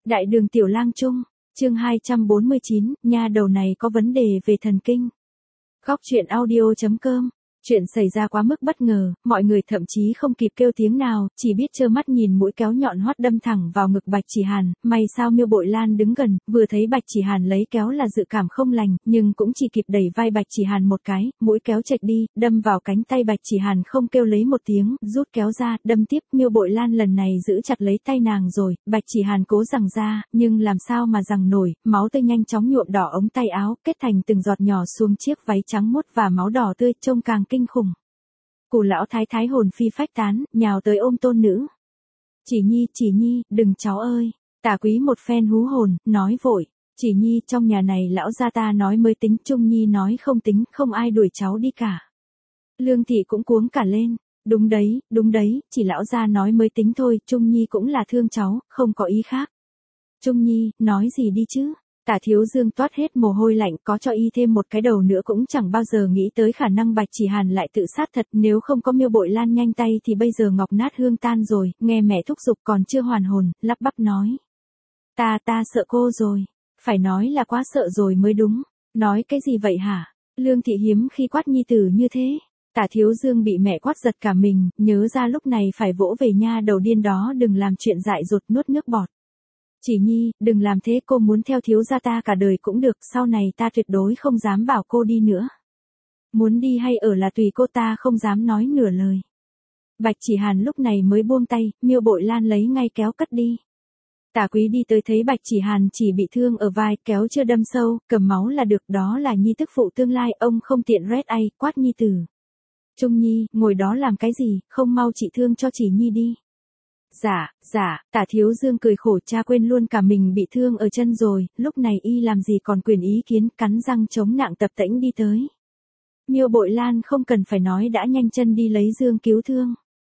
Đại đường Tiểu Lang Trung, chương 249, nha đầu này có vấn đề về thần kinh. Góc truyện audio.com. Chuyện xảy ra quá mức bất ngờ, mọi người thậm chí không kịp kêu tiếng nào, chỉ biết trơ mắt nhìn mũi kéo nhọn hoắt đâm thẳng vào ngực Bạch Chỉ Hàn. May sao Miêu Bội Lan đứng gần, vừa thấy Bạch Chỉ Hàn lấy kéo là dự cảm không lành, nhưng cũng chỉ kịp đẩy vai Bạch Chỉ Hàn một cái, mũi kéo chệch đi, đâm vào cánh tay Bạch Chỉ Hàn, không kêu lấy một tiếng, rút kéo ra, đâm tiếp. Miêu Bội Lan lần này giữ chặt lấy tay nàng rồi, Bạch Chỉ Hàn cố giằng ra, nhưng làm sao mà giằng nổi, máu tươi nhanh chóng nhuộm đỏ ống tay áo, kết thành từng giọt nhỏ xuống chiếc váy trắng muốt và máu đỏ tươi, trông càng kinh khủng. Cụ lão thái thái hồn phi phách tán, nhào tới ôm tôn nữ. Chỉ Nhi, đừng cháu ơi. Tả Quý một phen hú hồn, nói vội. Chỉ Nhi, trong nhà này lão gia ta nói mới tính, Trung Nhi nói không tính, không ai đuổi cháu đi cả. Lương Thị cũng cuống cả lên. Đúng đấy, chỉ lão gia nói mới tính thôi, Trung Nhi cũng là thương cháu, không có ý khác. Trung Nhi, nói gì đi chứ? Tả Thiếu Dương toát hết mồ hôi lạnh, có cho y thêm một cái đầu nữa cũng chẳng bao giờ nghĩ tới khả năng Bạch Chỉ Hàn lại tự sát thật, nếu không có Miêu Bội Lan nhanh tay thì bây giờ ngọc nát hương tan rồi. Nghe mẹ thúc giục còn chưa hoàn hồn, lắp bắp nói. Ta sợ cô rồi, phải nói là quá sợ rồi mới đúng. Nói cái gì vậy hả? Lương Thị hiếm khi quát nhi tử như thế. Tả Thiếu Dương bị mẹ quát giật cả mình, nhớ ra lúc này phải vỗ về nha đầu điên đó đừng làm chuyện dại dột, nuốt nước bọt. Chỉ Nhi, đừng làm thế, cô muốn theo thiếu gia ta cả đời cũng được, sau này ta tuyệt đối không dám bảo cô đi nữa. Muốn đi hay ở là tùy cô, ta không dám nói nửa lời. Bạch Chỉ Hàn lúc này mới buông tay, Miêu Bội Lan lấy ngay kéo cất đi. Tả Quý đi tới thấy Bạch Chỉ Hàn chỉ bị thương ở vai, kéo chưa đâm sâu, cầm máu là được, đó là Nhi tức phụ tương lai, ông không tiện rét ai, quát Nhi tử. Trung Nhi, ngồi đó làm cái gì, không mau trị thương cho Chỉ Nhi đi. Dạ, Tả Thiếu Dương cười khổ, cha quên luôn cả mình bị thương ở chân rồi, lúc này y làm gì còn quyền ý kiến, cắn răng chống nặng tập tễnh đi tới. Miêu Bội Lan không cần phải nói đã nhanh chân đi lấy dương cứu thương.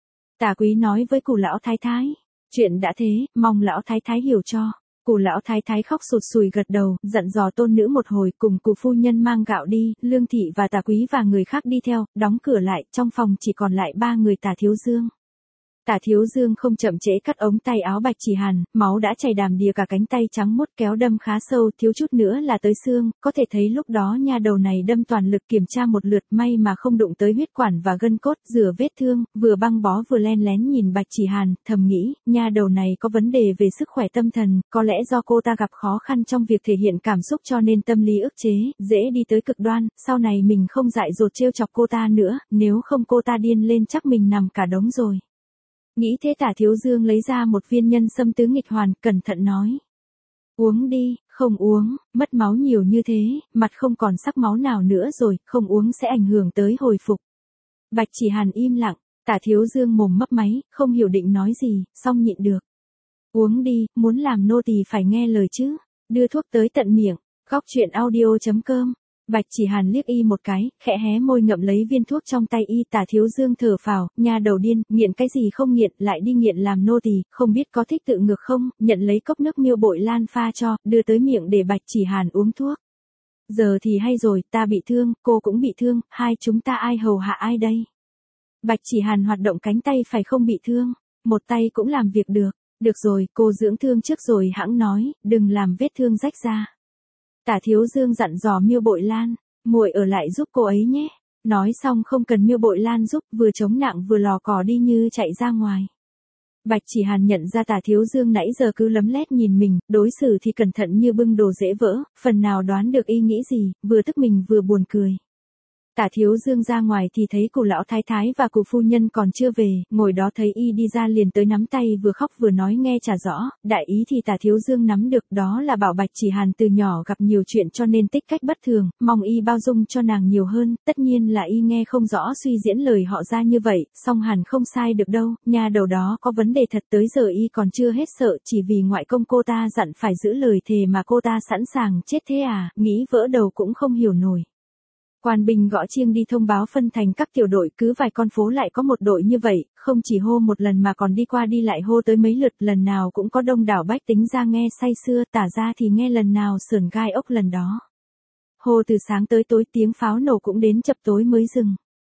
Tả Quý nói với cụ lão thái thái, chuyện đã thế, mong lão thái thái hiểu cho. Cụ lão thái thái khóc sụt sùi gật đầu, dặn dò tôn nữ một hồi, cùng cụ phu nhân mang gạo đi, Lương Thị và Tả Quý và người khác đi theo, đóng cửa lại, trong phòng chỉ còn lại ba người Tả Thiếu Dương. Tả Thiếu Dương không chậm trễ cắt ống tay áo Bạch Chỉ Hàn, máu đã chảy đàm đìa cả cánh tay trắng muốt, kéo đâm khá sâu, thiếu chút nữa là tới xương, có thể thấy lúc đó nha đầu này đâm toàn lực, kiểm tra một lượt, may mà không đụng tới huyết quản và gân cốt, rửa vết thương, vừa băng bó vừa len lén nhìn Bạch Chỉ Hàn, thầm nghĩ, nha đầu này có vấn đề về sức khỏe tâm thần, có lẽ do cô ta gặp khó khăn trong việc thể hiện cảm xúc cho nên tâm lý ức chế, dễ đi tới cực đoan, sau này mình không dại dột trêu chọc cô ta nữa, nếu không cô ta điên lên chắc mình nằm cả đống rồi. Nghĩ thế Tả Thiếu Dương lấy ra một viên nhân sâm tứ nghịch hoàn, cẩn thận nói. Uống đi, không uống, mất máu nhiều như thế, mặt không còn sắc máu nào nữa rồi, không uống sẽ ảnh hưởng tới hồi phục. Bạch Chỉ Hàn im lặng, Tả Thiếu Dương mồm mấp máy, không hiểu định nói gì, song nhịn được. Uống đi, muốn làm nô tỳ phải nghe lời chứ, đưa thuốc tới tận miệng, góc truyện audio.com. Bạch Chỉ Hàn liếc y một cái, khẽ hé môi ngậm lấy viên thuốc trong tay y. Tả Thiếu Dương thở phào, nha đầu điên, nghiện cái gì không nghiện, lại đi nghiện làm nô tỳ, không biết có thích tự ngược không, nhận lấy cốc nước Miêu Bội Lan pha cho, đưa tới miệng để Bạch Chỉ Hàn uống thuốc. Giờ thì hay rồi, ta bị thương, cô cũng bị thương, hai chúng ta ai hầu hạ ai đây? Bạch Chỉ Hàn hoạt động cánh tay phải không bị thương, một tay cũng làm việc được. Được rồi, cô dưỡng thương trước rồi hãng nói, đừng làm vết thương rách ra. Tả Thiếu Dương dặn dò Miêu Bội Lan, muội ở lại giúp cô ấy nhé. Nói xong không cần Miêu Bội Lan giúp, vừa chống nặng vừa lò cò đi như chạy ra ngoài. Bạch Chỉ Hàn nhận ra Tả Thiếu Dương nãy giờ cứ lấm lét nhìn mình, đối xử thì cẩn thận như bưng đồ dễ vỡ, phần nào đoán được y nghĩ gì, vừa tức mình vừa buồn cười. Tả Thiếu Dương ra ngoài thì thấy cụ lão thái thái và cụ phu nhân còn chưa về, ngồi đó thấy y đi ra liền tới nắm tay vừa khóc vừa nói nghe chả rõ, đại ý thì Tả Thiếu Dương nắm được, đó là bảo Bạch Chỉ Hàn từ nhỏ gặp nhiều chuyện cho nên tích cách bất thường, mong y bao dung cho nàng nhiều hơn, tất nhiên là y nghe không rõ suy diễn lời họ ra như vậy, song hẳn không sai được đâu, nha đầu đó có vấn đề thật, tới giờ y còn chưa hết sợ, chỉ vì ngoại công cô ta dặn phải giữ lời thề mà cô ta sẵn sàng chết thế à, nghĩ vỡ đầu cũng không hiểu nổi. Quan binh gõ chiêng đi thông báo phân thành các tiểu đội, cứ vài con phố lại có một đội như vậy, không chỉ hô một lần mà còn đi qua đi lại hô tới mấy lượt, lần nào cũng có đông đảo bách tính ra nghe say sưa, tả ra thì nghe lần nào sởn gai ốc lần đó. Hô từ sáng tới tối, tiếng pháo nổ cũng đến chập tối mới dừng.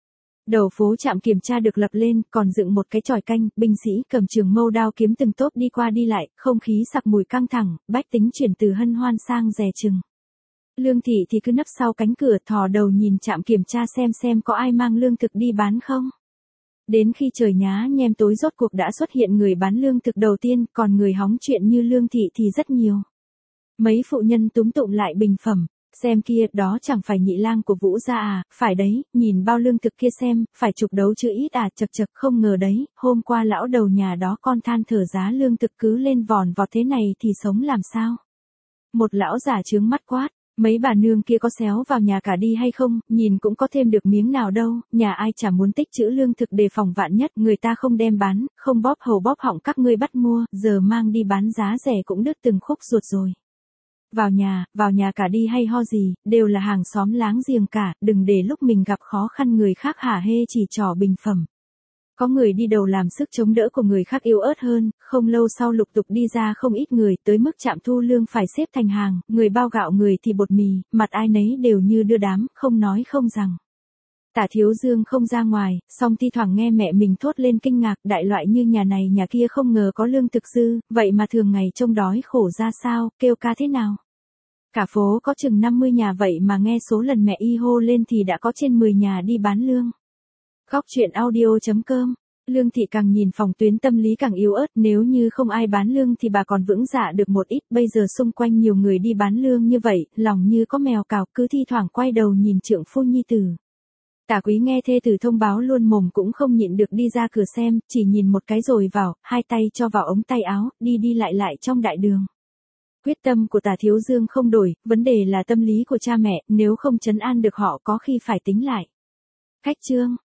Đầu phố trạm kiểm tra được lập lên, còn dựng một cái chòi canh, binh sĩ cầm trường mâu đao kiếm từng tốp đi qua đi lại, không khí sặc mùi căng thẳng, bách tính chuyển từ hân hoan sang dè chừng. Lương Thị thì cứ nấp sau cánh cửa thò đầu nhìn trạm kiểm tra xem có ai mang lương thực đi bán không. Đến khi trời nhá nhem tối rốt cuộc đã xuất hiện người bán lương thực đầu tiên, còn người hóng chuyện như Lương Thị thì rất nhiều. Mấy phụ nhân túm tụm lại bình phẩm, xem kia, đó chẳng phải nhị lang của Vũ gia à, phải đấy, nhìn bao lương thực kia xem, phải chục đấu chữ ít à, chật chật, không ngờ đấy, hôm qua lão đầu nhà đó con than thở giá lương thực cứ lên vòn vọt thế này thì sống làm sao. Một lão giả trướng mắt quát, mấy bà nương kia có xéo vào nhà cả đi hay không, nhìn cũng có thêm được miếng nào đâu, nhà ai chả muốn tích trữ lương thực đề phòng vạn nhất, người ta không đem bán, không bóp hầu bóp họng các ngươi bắt mua, giờ mang đi bán giá rẻ cũng đứt từng khúc ruột rồi. Vào nhà cả đi hay ho gì, đều là hàng xóm láng giềng cả, đừng để lúc mình gặp khó khăn người khác hả hê chỉ trỏ bình phẩm. Có người đi đầu làm sức chống đỡ của người khác yếu ớt hơn, không lâu sau lục tục đi ra không ít người, tới mức trạm thu lương phải xếp thành hàng, người bao gạo người thì bột mì, mặt ai nấy đều như đưa đám, không nói không rằng. Tả Thiếu Dương không ra ngoài, song thi thoảng nghe mẹ mình thốt lên kinh ngạc, đại loại như nhà này nhà kia không ngờ có lương thực dư, vậy mà thường ngày trông đói khổ ra sao, kêu ca thế nào. Cả phố có chừng 50 nhà vậy mà nghe số lần mẹ y hô lên thì đã có trên 10 nhà đi bán lương. Góc truyện audio.com. Lương Thị càng nhìn phòng tuyến tâm lý càng yếu ớt, nếu như không ai bán lương thì bà còn vững dạ được một ít, bây giờ xung quanh nhiều người đi bán lương như vậy, lòng như có mèo cào, cứ thi thoảng quay đầu nhìn trượng phu nhi tử. Tả Quý nghe thê tử thông báo luôn mồm cũng không nhịn được đi ra cửa xem, chỉ nhìn một cái rồi vào, hai tay cho vào ống tay áo, đi lại trong đại đường. Quyết tâm của Tả Thiếu Dương không đổi, vấn đề là tâm lý của cha mẹ, nếu không trấn an được họ có khi phải tính lại. Khách chương.